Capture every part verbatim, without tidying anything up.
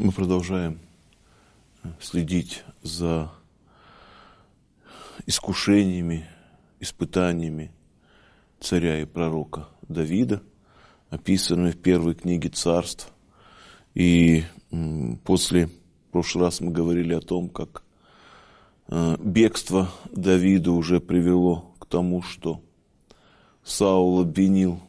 Мы продолжаем следить за искушениями, испытаниями царя и пророка Давида, описанными в первой книге Царств. И после, в прошлый раз мы говорили о том, как бегство Давида уже привело к тому, что Саул обвинил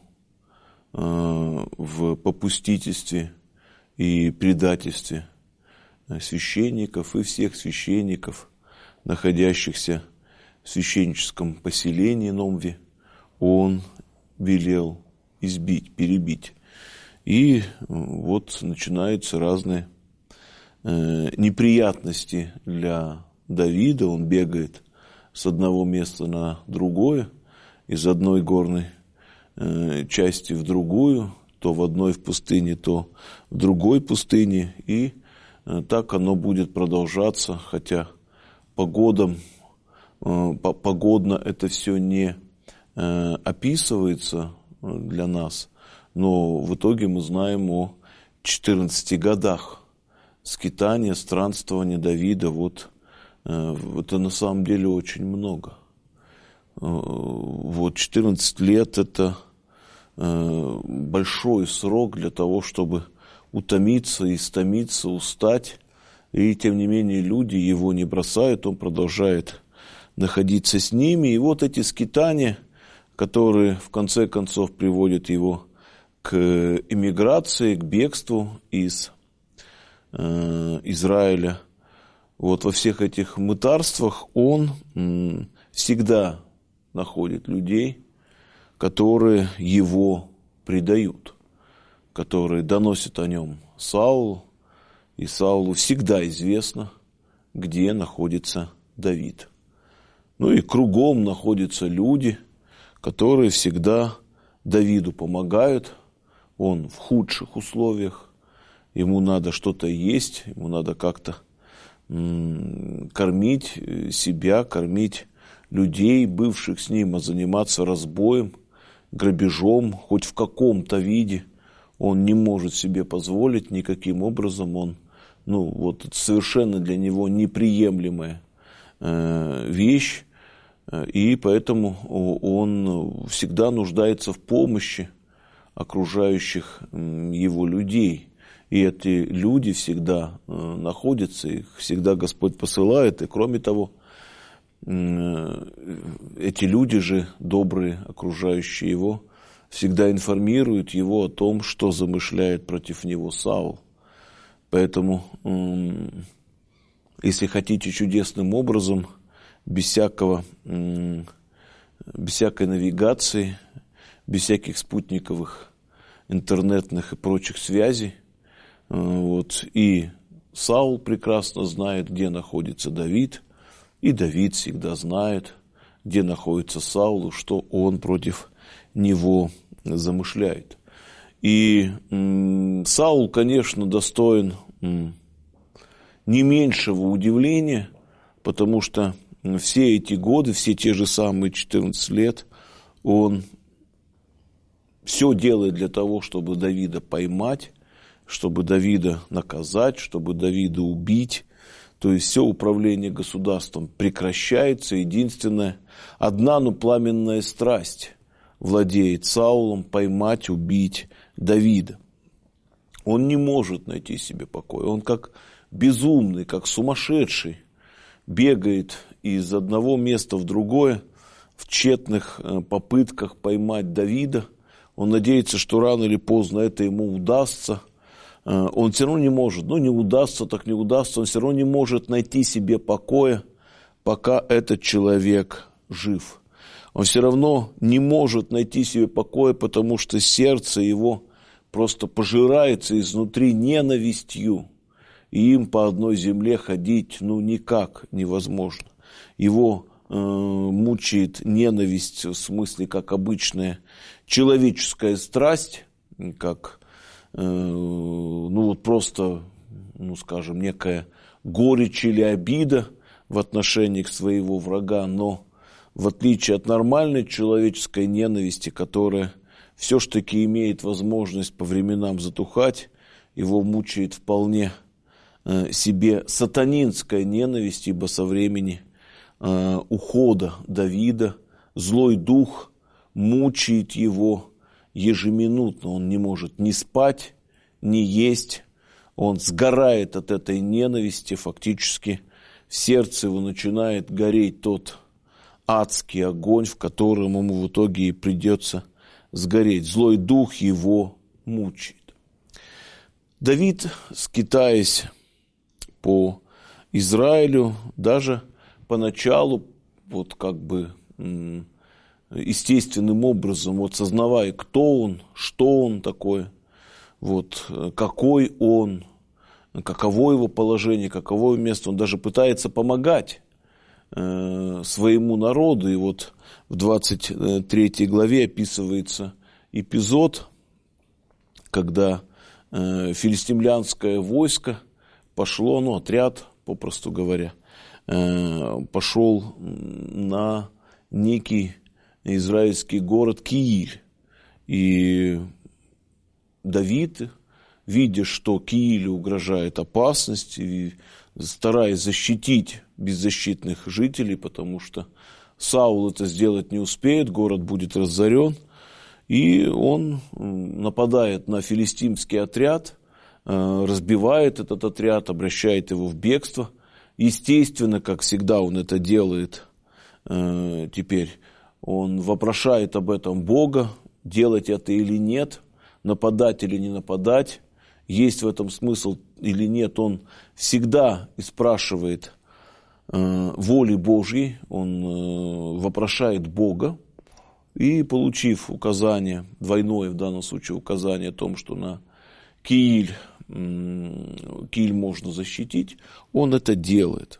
в попустительстве и предательстве священников и всех священников, находящихся в священническом поселении Номве, он велел избить, перебить. И вот начинаются разные э, неприятности для Давида. Он бегает с одного места на другое, из одной горной э, части в другую, то в одной в пустыне, то в другой пустыне. И э, так оно будет продолжаться, хотя по годам, э, по, погодно это все не э, описывается для нас. Но в итоге мы знаем о четырнадцати годах скитания, странствования Давида. Вот э, это на самом деле очень много. Э, вот четырнадцать лет – это э, большой срок для того, чтобы утомиться, истомиться, устать. И тем не менее люди его не бросают, он продолжает находиться с ними. И вот эти скитания, которые в конце концов приводят его к эмиграции, к бегству из э, Израиля. Вот во всех этих мытарствах он м, всегда находит людей, которые его предают, которые доносят о нем Саулу, и Саулу всегда известно, где находится Давид. Ну и кругом находятся люди, которые всегда Давиду помогают. Он в худших условиях, ему надо что-то есть, ему надо как-то м- кормить себя, кормить людей, бывших с ним, а заниматься разбоем, грабежом, хоть в каком-то виде он не может себе позволить никаким образом. Он, ну, вот это совершенно для него неприемлемая э, вещь, и поэтому он всегда нуждается в помощи окружающих его людей. И эти люди всегда находятся, их всегда Господь посылает. И кроме того, эти люди же, добрые, окружающие его, всегда информируют его о том, что замышляет против него Саул. Поэтому, если хотите, чудесным образом, без всякого, без всякой навигации, без всяких спутниковых, интернетных и прочих связей. Вот. И Саул прекрасно знает, где находится Давид, и Давид всегда знает, где находится Саул, и что он против него замышляет. И м, Саул, конечно, достоин м, не меньшего удивления, потому что все эти годы, все те же самые четырнадцать лет, он все делает для того, чтобы Давида поймать, чтобы Давида наказать, чтобы Давида убить. То есть все управление государством прекращается. Единственная, одна, но пламенная страсть владеет Саулом: поймать, убить Давида. Он не может найти себе покоя. Он как безумный, как сумасшедший бегает из одного места в другое в тщетных попытках поймать Давида. Он надеется, что рано или поздно это ему удастся. Он все равно не может. Ну, не удастся, так не удастся. Он все равно не может найти себе покоя, пока этот человек жив. Он все равно не может найти себе покоя, потому что сердце его просто пожирается изнутри ненавистью. И им по одной земле ходить, ну, никак невозможно. Его э, мучает ненависть, в смысле, как обычная человеческая страсть, как, э, ну, вот просто, ну, скажем, некая горечь или обида в отношении своего врага. Но в отличие от нормальной человеческой ненависти, которая все ж таки имеет возможность по временам затухать, его мучает вполне себе сатанинская ненависть, ибо со времени ухода Давида злой дух мучает его ежеминутно. Он не может ни спать, ни есть. Он сгорает от этой ненависти, фактически в сердце его начинает гореть тот адский огонь, в котором ему в итоге и придется сгореть. Злой дух его мучает. Давид, скитаясь по Израилю, даже поначалу, вот как бы естественным образом, вот сознавая, кто он, что он такое, вот какой он, каково его положение, каково его место, он даже пытается помогать э, своему народу. И вот в двадцать третьей главе описывается эпизод, когда э, филистимлянское войско пошло, ну, отряд, попросту говоря, э, пошел на некий израильский город Кииль. И Давид, видя, что Киилю угрожает опасность, и стараясь защитить беззащитных жителей, потому что Саул это сделать не успеет, город будет разорен, и он нападает на филистимский отряд, разбивает этот отряд, обращает его в бегство. Естественно, как всегда он это делает теперь, он вопрошает об этом Бога, делать это или нет, нападать или не нападать, есть в этом смысл или нет, он всегда и спрашивает э, воли Божьей, он э, вопрошает Бога, и, получив указание, двойное в данном случае указание о том, что на Кииль, э, Кииль можно защитить, он это делает.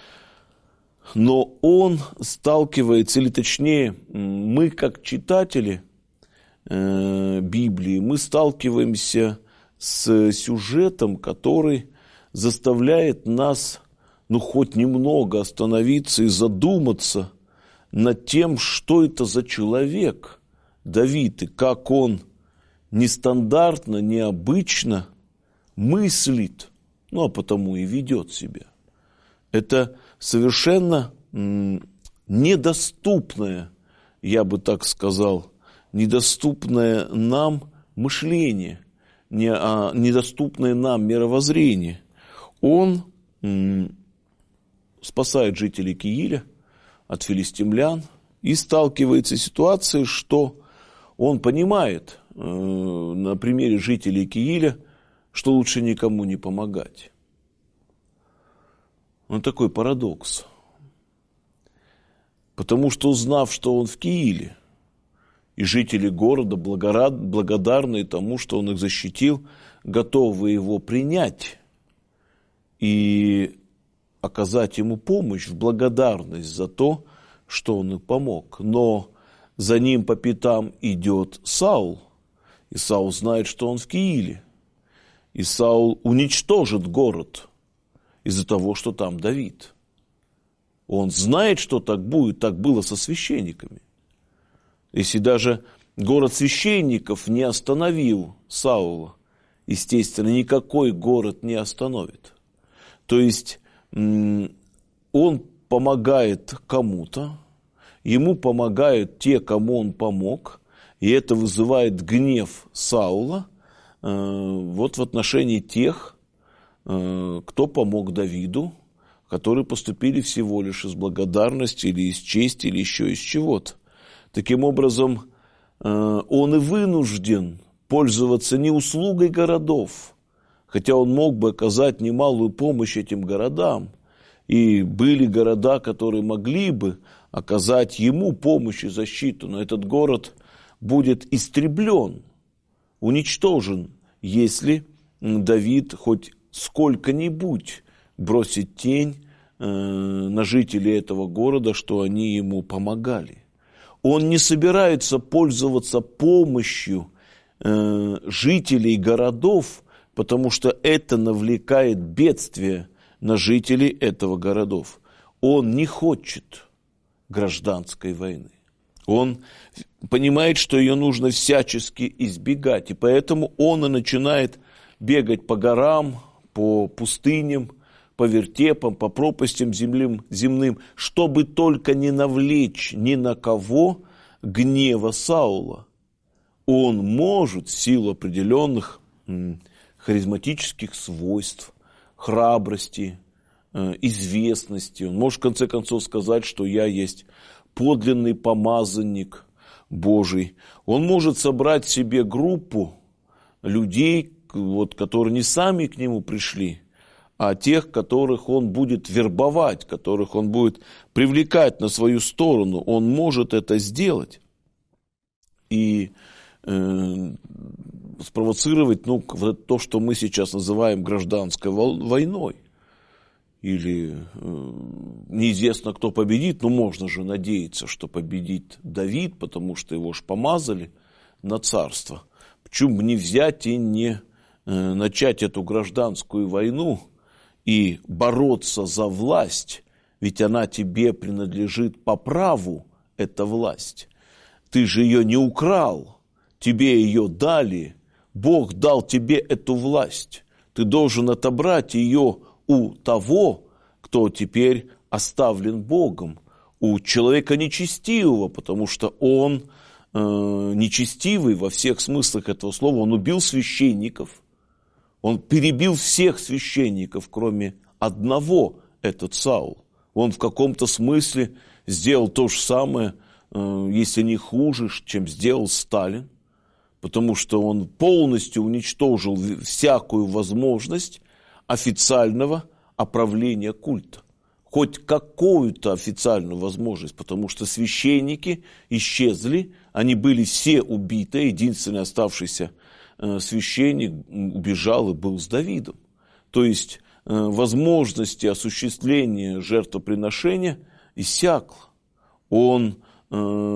Но он сталкивается, или точнее, мы как читатели Библии, мы сталкиваемся с сюжетом, который заставляет нас, ну, хоть немного остановиться и задуматься над тем, что это за человек Давид, и как он нестандартно, необычно мыслит, ну, а потому и ведет себя. Это совершенно недоступное, я бы так сказал, недоступное нам мышление, не, а недоступное нам мировоззрение. Он м, спасает жителей Кииля от филистимлян и сталкивается с ситуацией, что он понимает э, на примере жителей Кииля, что лучше никому не помогать. Ну, такой парадокс. Потому что, узнав, что он в Кииле, и жители города, благодарные тому, что он их защитил, готовы его принять и оказать ему помощь в благодарность за то, что он им помог. Но за ним по пятам идет Саул, и Саул знает, что он в Кииле, и Саул уничтожит город из-за того, что там Давид. Он знает, что так будет, так было со священниками. Если даже город священников не остановил Саула, естественно, никакой город не остановит. То есть он помогает кому-то, ему помогают те, кому он помог, и это вызывает гнев Саула вот в отношении тех, кто помог Давиду, которые поступили всего лишь из благодарности или из чести, или еще из чего-то. Таким образом, он и вынужден пользоваться не услугой городов, хотя он мог бы оказать немалую помощь этим городам. И были города, которые могли бы оказать ему помощь и защиту, но этот город будет истреблен, уничтожен, если Давид хоть сколько-нибудь бросит тень на жителей этого города, что они ему помогали. Он не собирается пользоваться помощью э, жителей городов, потому что это навлекает бедствие на жителей этого городов. Он не хочет гражданской войны. Он понимает, что ее нужно всячески избегать, и поэтому он и начинает бегать по горам, по пустыням, по вертепам, по пропастям земным, земным, чтобы только не навлечь ни на кого гнева Саула. Он может в силу определенных м, харизматических свойств, храбрости, э, известности, он может в конце концов сказать, что я есть подлинный помазанник Божий. Он может собрать в себе группу людей, вот, которые не сами к нему пришли, а тех, которых он будет вербовать, которых он будет привлекать на свою сторону. Он может это сделать и э, спровоцировать, ну, то, что мы сейчас называем гражданской войной. Или э, неизвестно, кто победит, но можно же надеяться, что победит Давид, потому что его ж помазали на царство. Почему бы не взять и не э, начать эту гражданскую войну и бороться за власть, ведь она тебе принадлежит по праву, эта власть. Ты же ее не украл, тебе ее дали, Бог дал тебе эту власть. Ты должен отобрать ее у того, кто теперь оставлен Богом, у человека нечестивого, потому что он э, нечестивый во всех смыслах этого слова, он убил священников, он перебил всех священников, кроме одного, этот Саул. Он в каком-то смысле сделал то же самое, э, если не хуже, чем сделал Сталин, потому что он полностью уничтожил всякую возможность официального оправления культа. Хоть какую-то официальную возможность, потому что священники исчезли, они были все убиты, единственный оставшийся э, священник убежал и был с Давидом. То есть э, возможности осуществления жертвоприношения иссякло. Он э,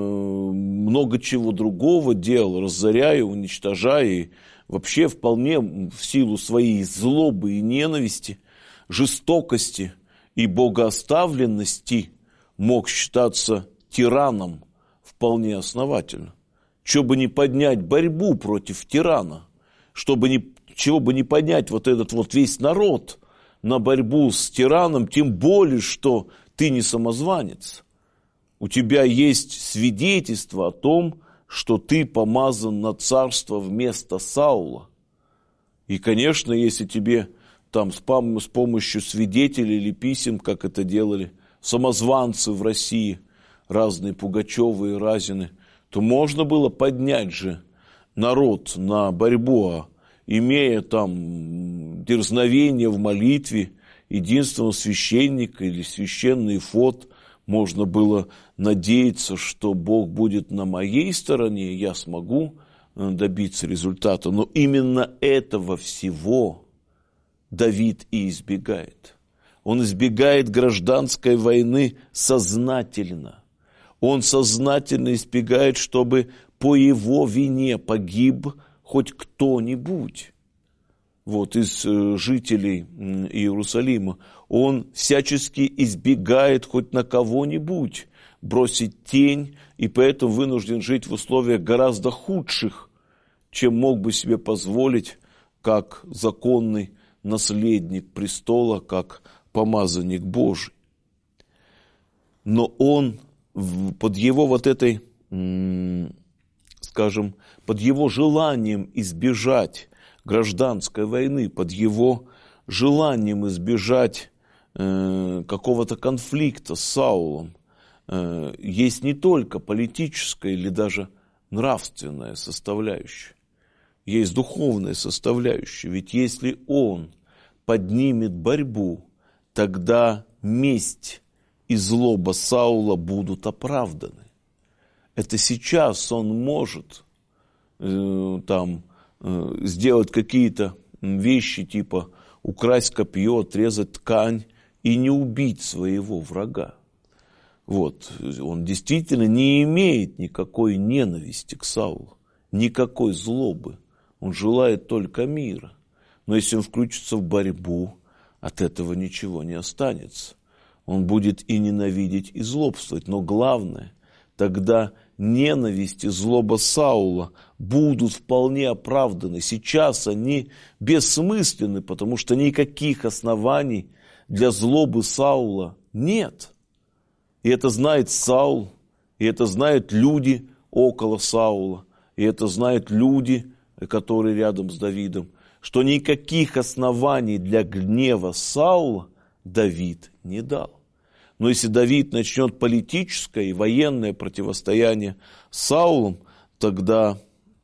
много чего другого делал, разоряя, уничтожая, и вообще вполне в силу своей злобы и ненависти, жестокости и богооставленности мог считаться тираном вполне основательно. Чего бы не поднять борьбу против тирана, чтобы не, чего бы не поднять вот этот вот весь народ на борьбу с тираном, тем более, что ты не самозванец. У тебя есть свидетельство о том, что ты помазан на царство вместо Саула. И, конечно, если тебе там с помощью свидетелей или писем, как это делали самозванцы в России, разные Пугачевы и Разины, то можно было поднять же народ на борьбу, а имея там дерзновение в молитве единственного священника или священный эфод, можно было надеяться, что Бог будет на моей стороне, и я смогу добиться результата. Но именно этого всего Давид и избегает. Он избегает гражданской войны сознательно. Он сознательно избегает, чтобы по его вине погиб хоть кто-нибудь. Вот, из э, жителей э, Иерусалима. Он всячески избегает хоть на кого-нибудь бросить тень, и поэтому вынужден жить в условиях гораздо худших, чем мог бы себе позволить как законный наследник престола, как помазанник Божий. Но он под его вот этой, скажем, под его желанием избежать гражданской войны, под его желанием избежать э, какого-то конфликта с Саулом, э, есть не только политическая или даже нравственная составляющая, есть духовная составляющая. Ведь если он поднимет борьбу, тогда месть и злоба Саула будут оправданы. Это сейчас он может э, там э, сделать какие-то вещи, типа украсть копье, отрезать ткань и не убить своего врага. Вот. Он действительно не имеет никакой ненависти к Саулу, никакой злобы. Он желает только мира. Но если он включится в борьбу, от этого ничего не останется. Он будет и ненавидеть, и злобствовать. Но главное, тогда ненависть и злоба Саула будут вполне оправданы. Сейчас они бессмысленны, потому что никаких оснований для злобы Саула нет. И это знает Саул, и это знают люди около Саула, и это знают люди, которые рядом с Давидом, что никаких оснований для гнева Саула Давид не дал. Но если Давид начнет политическое и военное противостояние с Саулом, тогда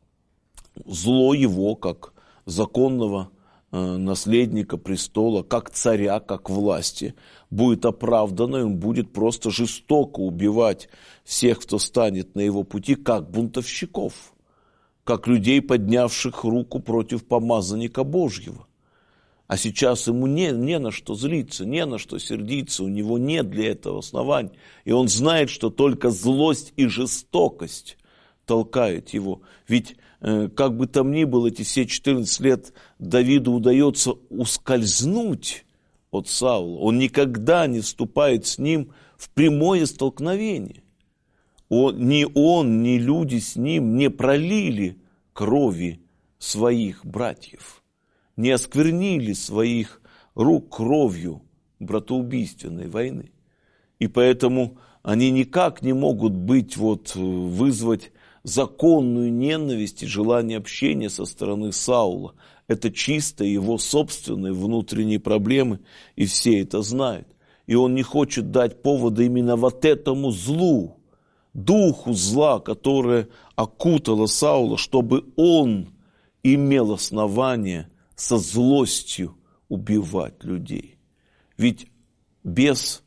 зло его, как законного э, наследника престола, как царя, как власти, будет оправдано, и он будет просто жестоко убивать всех, кто станет на его пути, как бунтовщиков, как людей, поднявших руку против помазанника Божьего. А сейчас ему не, не на что злиться, не на что сердиться, у него нет для этого оснований. И он знает, что только злость и жестокость толкают его. Ведь э, как бы там ни было, эти все четырнадцать лет Давиду удается ускользнуть от Саула. Он никогда не вступает с ним в прямое столкновение. Он, ни он, ни люди с ним не пролили крови своих братьев, не осквернили своих рук кровью братоубийственной войны. И поэтому они никак не могут быть, вот, вызвать законную ненависть и желание общения со стороны Саула. Это чисто его собственные внутренние проблемы, и все это знают. И он не хочет дать повода именно вот этому злу, духу зла, которое окутало Саула, чтобы он имел основание со злостью убивать людей. Ведь бес,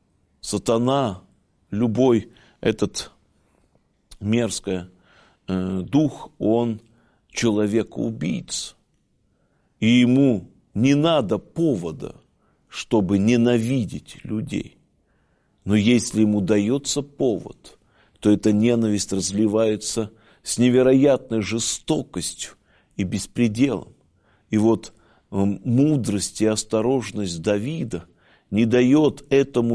сатана, любой этот мерзкий э, дух, он человека-убийца. И ему не надо повода, чтобы ненавидеть людей. Но если ему дается повод, то эта ненависть разливается с невероятной жестокостью и беспределом. И вот э, мудрость и осторожность Давида не дает этому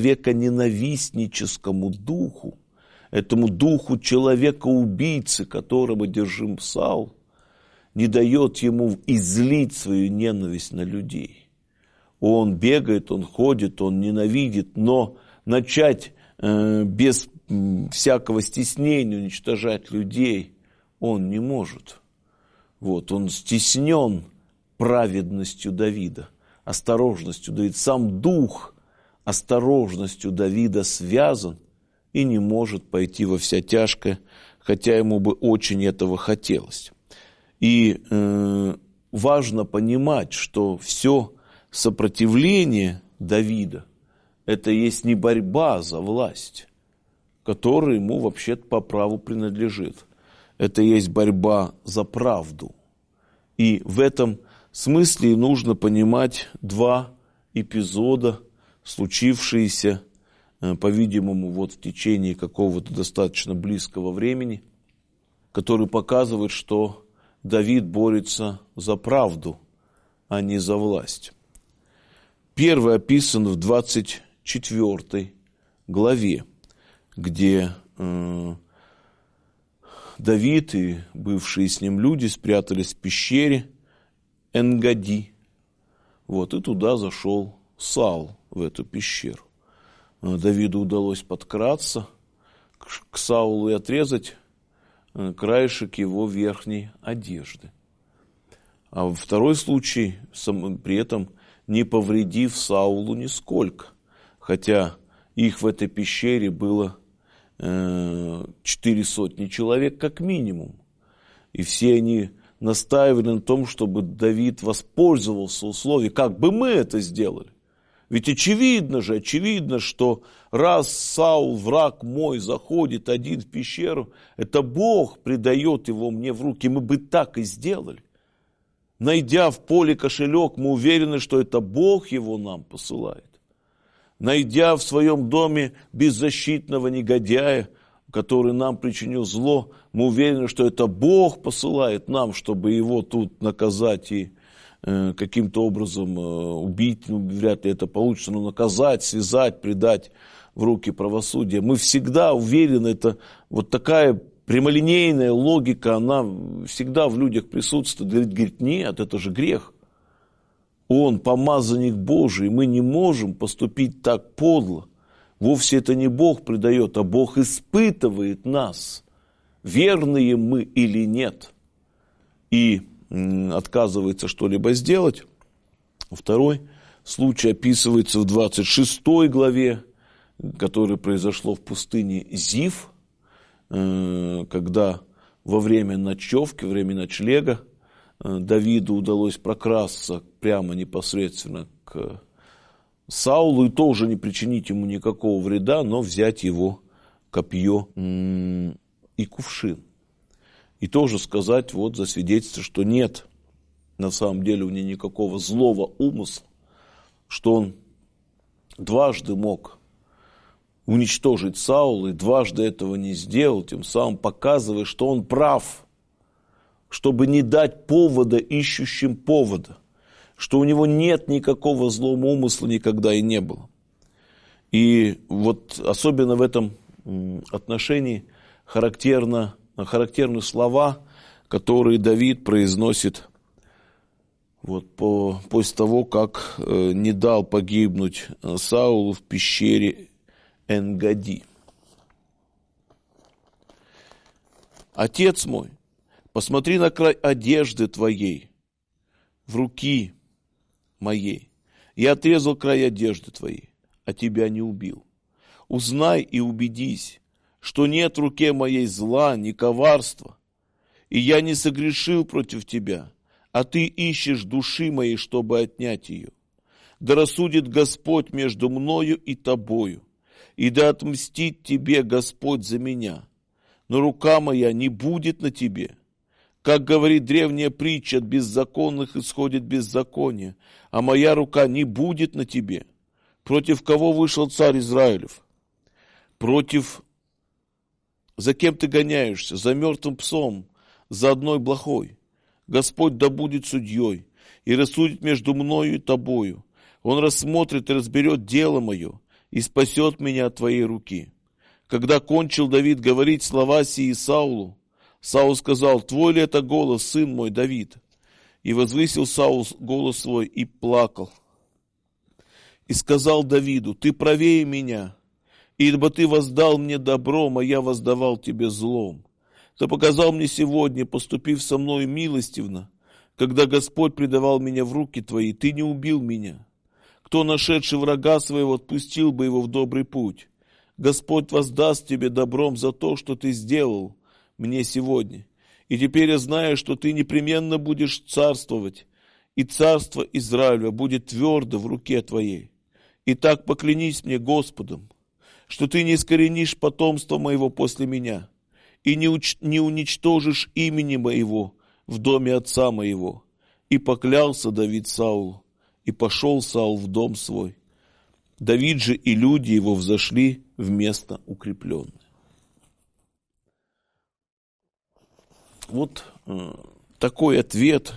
человека-ненавистническому духу, этому духу человека-убийцы, которого держим Саул, не дает ему излить свою ненависть на людей. Он бегает, он ходит, он ненавидит, но начать э, без э, всякого стеснения уничтожать людей он не может. Вот, он стеснен праведностью Давида, осторожностью Давида. Сам дух осторожностью Давида связан и не может пойти во вся тяжкое, хотя ему бы очень этого хотелось. И э, важно понимать, что все сопротивление Давида – это есть не борьба за власть, которая ему вообще-то по праву принадлежит. Это есть борьба за правду. И в этом смысле нужно понимать два эпизода, случившиеся, по-видимому, вот в течение какого-то достаточно близкого времени, которые показывают, что Давид борется за правду, а не за власть. Первый описан в двадцать четвёртой главе, где э, Давид и бывшие с ним люди спрятались в пещере Энгади. Вот, и туда зашел Саул, в эту пещеру. Давиду удалось подкраться к Саулу и отрезать краешек его верхней одежды. А во второй случай, при этом не повредив Саулу нисколько, хотя их в этой пещере было четыре сотни человек как минимум. И все они настаивали на том, чтобы Давид воспользовался условием, как бы мы это сделали. Ведь очевидно же, очевидно, что раз Саул, враг мой, заходит один в пещеру, это Бог предает его мне в руки, мы бы так и сделали. Найдя в поле кошелек, мы уверены, что это Бог его нам посылает. Найдя в своем доме беззащитного негодяя, который нам причинил зло, мы уверены, что это Бог посылает нам, чтобы его тут наказать и э, каким-то образом э, убить, ну, вряд ли это получится, но наказать, связать, предать в руки правосудия. Мы всегда уверены, это вот такая прямолинейная логика, она всегда в людях присутствует. Говорит, говорит, нет, это же грех. Он помазанник Божий, мы не можем поступить так подло. Вовсе это не Бог предает, а Бог испытывает нас, верные мы или нет, и м, отказывается что-либо сделать. Второй случай описывается в двадцать шестой главе, которое произошло в пустыне Зив, э, когда во время ночевки, во время ночлега э, Давиду удалось прокрасться прямо непосредственно к Саулу и тоже не причинить ему никакого вреда, но взять его копье м- и кувшин. И тоже сказать, вот засвидетельствовать, что нет на самом деле у него никакого злого умысла, что он дважды мог уничтожить Саула и дважды этого не сделал, тем самым показывая, что он прав, чтобы не дать повода ищущим повода, что у него нет никакого злого умысла никогда и не было. И вот особенно в этом отношении характерно, характерны слова, которые Давид произносит вот по, после того, как э, не дал погибнуть Саулу в пещере Эн-Гади. Отец мой, посмотри на край одежды твоей, в руки моей. Я отрезал край одежды твоей, а тебя не убил. Узнай и убедись, что нет в руке моей зла, ни коварства, и я не согрешил против тебя, а ты ищешь души моей, чтобы отнять ее. Да рассудит Господь между мною и тобою, и да отмстит тебе Господь за меня, но рука моя не будет на тебе. Как говорит древняя притча, от беззаконных исходит беззаконие, а моя рука не будет на тебе. Против кого вышел царь Израилев? Против... За кем ты гоняешься? За мертвым псом, за одной блохой. Господь да будет судьей и рассудит между мною и тобою. Он рассмотрит и разберет дело мое и спасет меня от твоей руки. Когда кончил Давид говорить слова сии Саулу, Саул сказал, твой ли это голос, сын мой Давид? И возвысил Саул голос свой и плакал. И сказал Давиду, ты правее меня, ибо ты воздал мне добром, а я воздавал тебе злом. Ты показал мне сегодня, поступив со мною милостивно, когда Господь предавал меня в руки твои, ты не убил меня. Кто, нашедший врага своего, отпустил бы его в добрый путь? Господь воздаст тебе добром за то, что ты сделал мне сегодня. И теперь я знаю, что ты непременно будешь царствовать, и царство Израиля будет твердо в руке твоей. Итак, поклянись мне Господом, что ты не искоренишь потомство моего после меня, и не, уч- не уничтожишь имени моего в доме отца моего. И поклялся Давид Саулу, и пошел Саул в дом свой. Давид же и люди его взошли в место укрепленное. Вот э, такой ответ,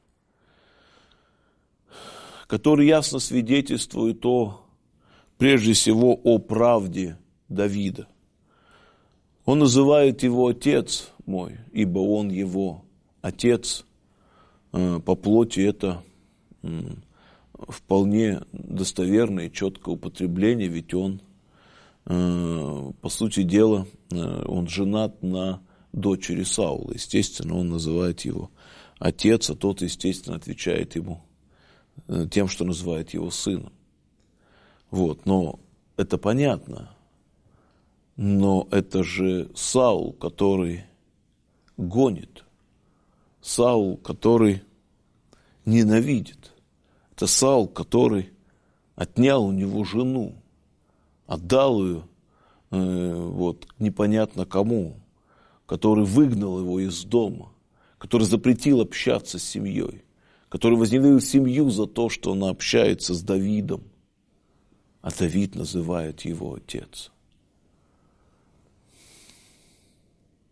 который ясно свидетельствует о, прежде всего, о правде Давида. Он называет его отец мой, ибо он его отец. Э, по плоти это э, вполне достоверное и четкое употребление, ведь он, э, по сути дела, э, он женат на дочери Саула. Естественно, он называет его отец, а тот, естественно, отвечает ему тем, что называет его сыном. Вот, но это понятно. Но это же Саул, который гонит. Саул, который ненавидит. Это Саул, который отнял у него жену, отдал ее э, вот, непонятно кому, который выгнал его из дома, который запретил общаться с семьей, который возненавидел семью за то, что она общается с Давидом, а Давид называет его отец.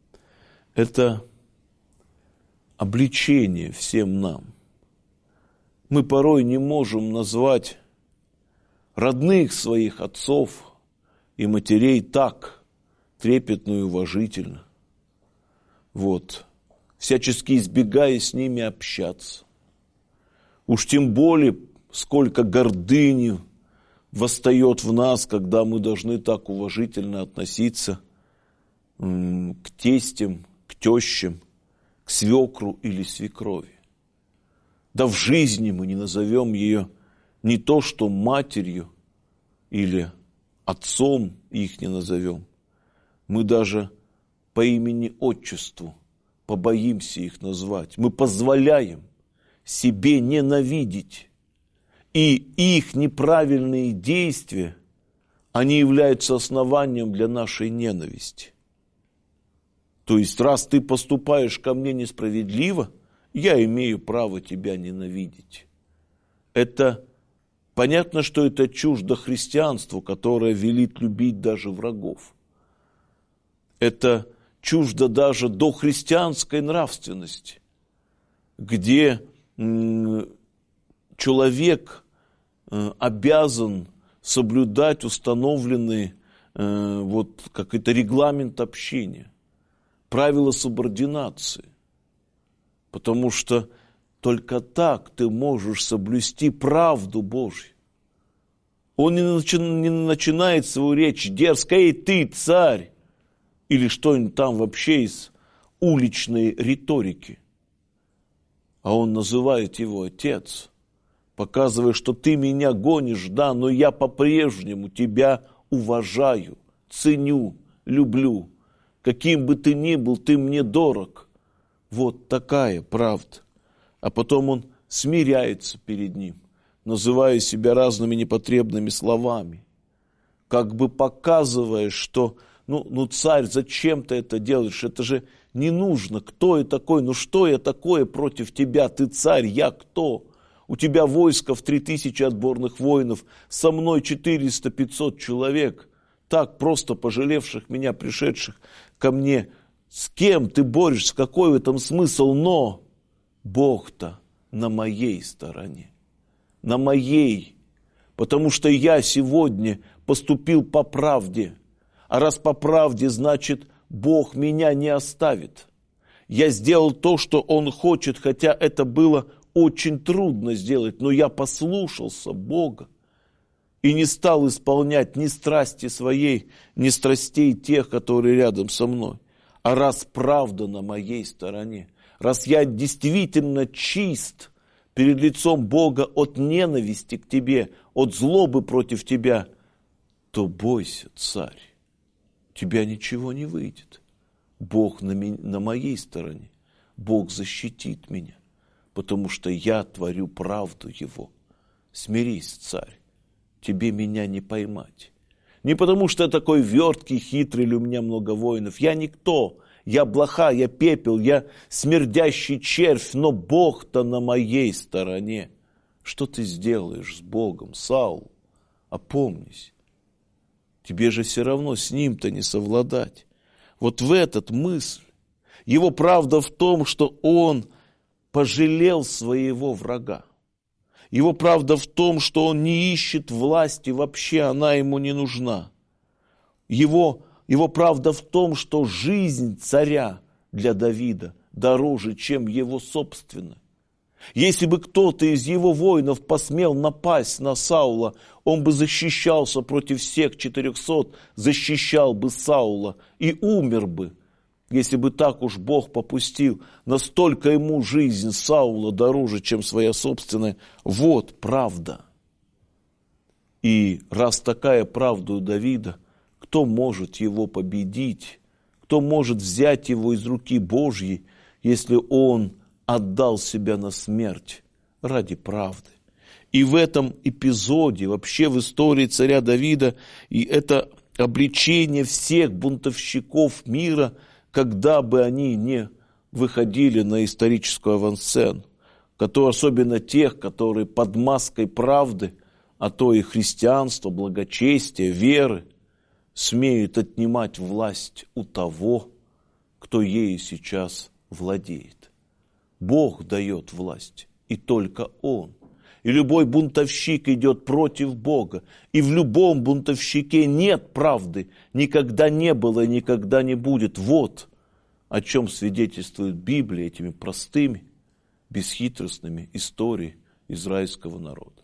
Это обличение всем нам, мы порой не можем назвать родных своих отцов и матерей так трепетно и уважительно. Вот. Всячески избегая с ними общаться. Уж тем более, сколько гордыни восстает в нас, когда мы должны так уважительно относиться м, к тестям, к тещам, к свекру или свекрови. Да в жизни мы не назовем ее не то что матерью или отцом их не назовем. Мы даже по имени-отчеству побоимся их назвать. Мы позволяем себе ненавидеть. И их неправильные действия, они являются основанием для нашей ненависти. То есть, раз ты поступаешь ко мне несправедливо, я имею право тебя ненавидеть. Это понятно, что это чуждо христианству, которое велит любить даже врагов. Это чуждо даже дохристианской нравственности, где м- человек э, обязан соблюдать установленный э, вот какой-то регламент общения, правила субординации. Потому что только так ты можешь соблюсти правду Божью. Он не, начи, не начинает свою речь дерзко: «Эй, ты, царь!» или что-нибудь там вообще из уличной риторики. А он называет его отец, показывая, что ты меня гонишь, да, но я по-прежнему тебя уважаю, ценю, люблю. Каким бы ты ни был, ты мне дорог. Вот такая правда. А потом он смиряется перед ним, называя себя разными непотребными словами, как бы показывая, что ну, ну царь, зачем ты это делаешь? Это же не нужно. Кто я такой? Ну что я такое против тебя? Ты царь, я кто? У тебя войско в три тысячи отборных воинов, со мной четыреста-пятьсот человек, так просто пожалевших меня, пришедших ко мне. С кем ты борешься? Какой в этом смысл? Но Бог-то на моей стороне. На моей. Потому что я сегодня поступил по правде. А раз по правде, значит, Бог меня не оставит. Я сделал то, что Он хочет, хотя это было очень трудно сделать, но я послушался Бога и не стал исполнять ни страсти своей, ни страстей тех, которые рядом со мной. А раз правда на моей стороне, раз я действительно чист перед лицом Бога от ненависти к тебе, от злобы против тебя, то бойся, царь, у тебя ничего не выйдет. Бог на, ми- на моей стороне, Бог защитит меня, потому что я творю правду Его. Смирись, царь, тебе меня не поймать. Не потому что я такой верткий, хитрый, или у меня много воинов. Я никто, я блоха, я пепел, я смердящий червь, но Бог-то на моей стороне. Что ты сделаешь с Богом, Саул? Опомнись. Тебе же все равно с ним-то не совладать. Вот в этот мысль. Его правда в том, что он пожалел своего врага. Его правда в том, что он не ищет власти, вообще она ему не нужна. Его, его правда в том, что жизнь царя для Давида дороже, чем его собственная. Если бы кто-то из его воинов посмел напасть на Саула, он бы защищался против всех четырехсот, защищал бы Саула и умер бы. Если бы так уж Бог попустил, настолько ему жизнь Саула дороже, чем своя собственная. Вот правда. И раз такая правда у Давида, кто может его победить? Кто может взять его из руки Божьей, если он отдал себя на смерть ради правды? И в этом эпизоде, вообще в истории царя Давида, и это обличение всех бунтовщиков мира, когда бы они не выходили на историческую авансцену, которые, особенно тех, которые под маской правды, а то и христианства, благочестия, веры, смеют отнимать власть у того, кто ею сейчас владеет. Бог дает власть, и только Он. И любой бунтовщик идет против Бога. И в любом бунтовщике нет правды. Никогда не было и никогда не будет. Вот о чем свидетельствует Библия этими простыми, бесхитростными историей израильского народа.